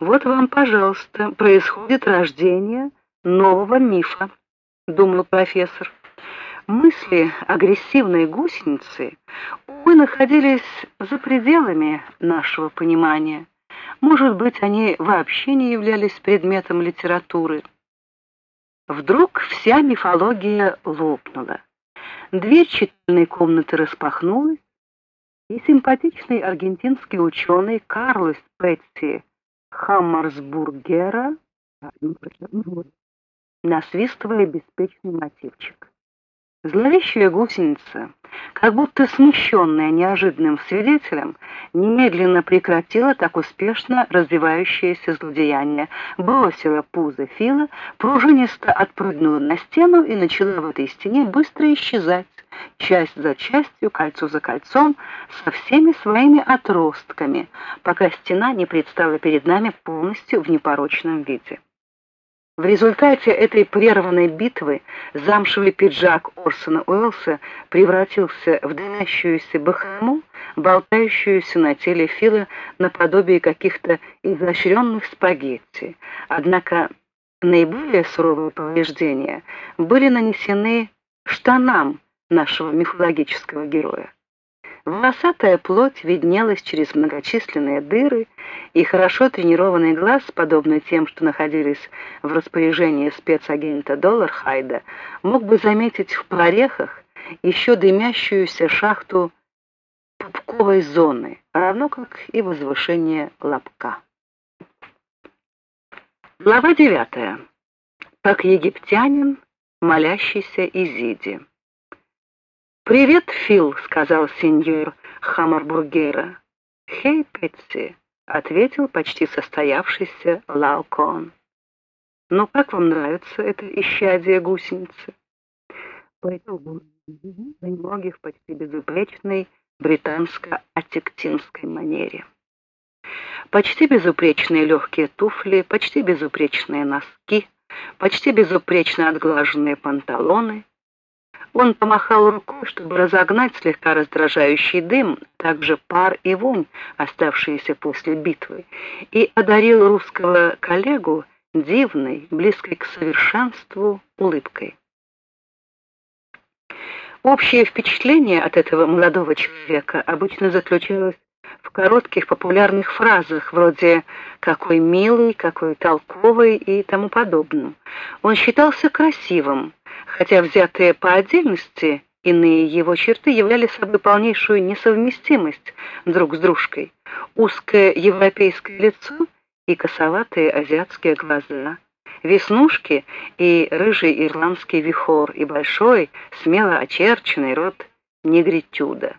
Вот вам, пожалуйста, происходит рождение нового мифа, думал профессор. Мысли агрессивной гусеницы, увы, находились за пределами нашего понимания. Может быть, они вообще не являлись предметом литературы. Вдруг вся мифология лопнула. Дверь читальной комнаты распахнулась, и симпатичный аргентинский ученый Карлос Петти Хаммерсбургера насвистывая беспечный мотивчик. Зловещая гусеница, как будто смущенная неожиданным свидетелем, немедленно прекратила так успешно развивающееся злодеяние, бросила пузо Фила, пружинисто отпрыгнула на стену и начала в этой стене быстро исчезать, часть за частью, кольцо за кольцом, со всеми своими отростками, пока стена не предстала перед нами полностью в непорочном виде. В результате этой прерванной битвы замшевый пиджак Орсона Уэллса превратился в дымящуюся бахрому, болтающуюся на теле Фила наподобие каких-то изощренных спагетти. Однако наиболее суровые повреждения были нанесены штанам нашего мифологического героя. Волосатая плоть виднелась через многочисленные дыры, и хорошо тренированный глаз, подобный тем, что находились в распоряжении спецагента Доллархайда, мог бы заметить в прорехах еще дымящуюся шахту пупковой зоны, равно как и возвышение лобка. Глава 9. Как египтянин, молящийся Изиде. «Привет, Фил», — сказал сеньор Хаммерсбургера. «Хей, Петти», — ответил почти состоявшийся Лаокоон. «Ну, как вам нравится это исчадие гусеницы?» Поэтому для многих почти безупречной британско-аттиктинской манере. Почти безупречные легкие туфли, почти безупречные носки, почти безупречно отглаженные панталоны. Он помахал рукой, чтобы разогнать слегка раздражающий дым, также пар и вонь, оставшиеся после битвы, и одарил русского коллегу дивной, близкой к совершенству улыбкой. Общее впечатление от этого молодого человека обычно заключалось в коротких популярных фразах вроде «какой милый», «какой толковый» и тому подобное. Он считался красивым, хотя взятые по отдельности иные его черты являли собой полнейшую несовместимость друг с дружкой. Узкое европейское лицо и косоватые азиатские глаза, веснушки и рыжий ирландский вихор, и большой, смело очерченный рот негритюда.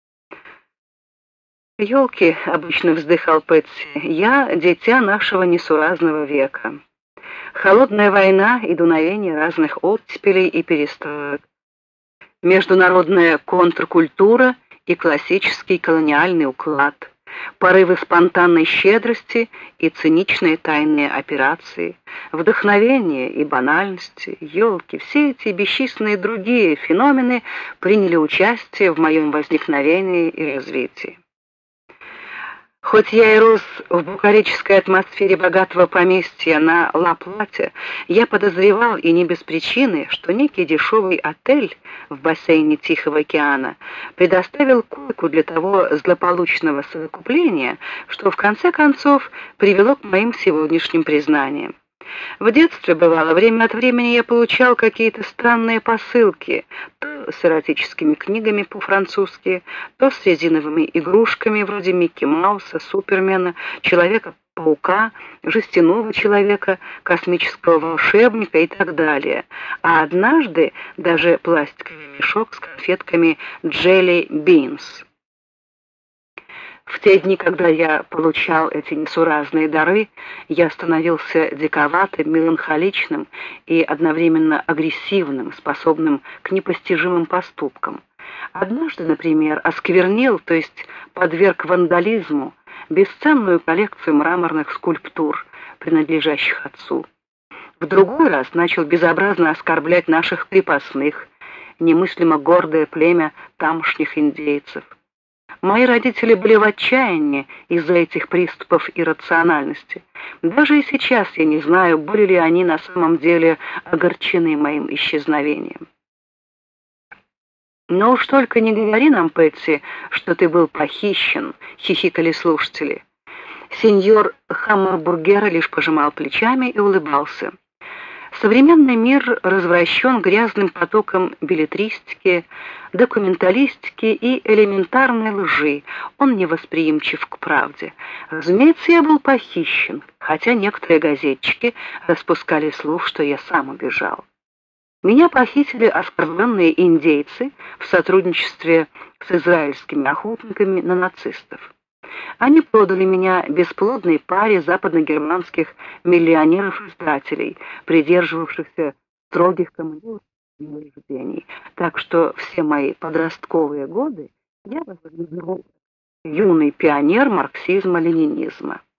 «Елки», — обычно вздыхал Пэтси, — «я дитя нашего несуразного века. Холодная война и дуновение разных оттепелей и перестроек, международная контркультура и классический колониальный уклад, порывы спонтанной щедрости и циничные тайные операции, вдохновение и банальности, елки, все эти бесчисленные другие феномены приняли участие в моем возникновении и развитии. Хоть я и рос в букарической атмосфере богатого поместья на Ла-Плате, я подозревал, и не без причины, что некий дешевый отель в бассейне Тихого океана предоставил койку для того злополучного совокупления, что в конце концов привело к моим сегодняшним признаниям. В детстве, бывало, время от времени я получал какие-то странные посылки, то с эротическими книгами по-французски, то с резиновыми игрушками вроде Микки Мауса, Супермена, Человека-паука, Жестяного человека, Космического волшебника и так далее. А однажды даже пластиковый мешок с конфетками Jelly Beans. В те дни, когда я получал эти несуразные дары, я становился диковатым, меланхоличным и одновременно агрессивным, способным к непостижимым поступкам. Однажды, например, осквернил, то есть подверг вандализму, бесценную коллекцию мраморных скульптур, принадлежащих отцу. В другой раз начал безобразно оскорблять наших крепостных, немыслимо гордое племя тамошних индейцев. Мои родители были в отчаянии из-за этих приступов иррациональности. Даже и сейчас я не знаю, были ли они на самом деле огорчены моим исчезновением. «Но уж только не говори нам, Пэтси, что ты был похищен», — хихикали слушатели. Сеньор Хаммербургера лишь пожимал плечами и улыбался. Современный мир развращен грязным потоком беллетристики, документалистики и элементарной лжи. Он невосприимчив к правде. Разумеется, я был похищен, хотя некоторые газетчики распускали слух, что я сам убежал. Меня похитили оскорбленные индейцы в сотрудничестве с израильскими охотниками на нацистов. Они продали меня бесплодной паре западногерманских миллионеров-издателей, придерживавшихся строгих коммунистических убеждений. Так что все мои подростковые годы я выглядел юный пионер марксизма-ленинизма.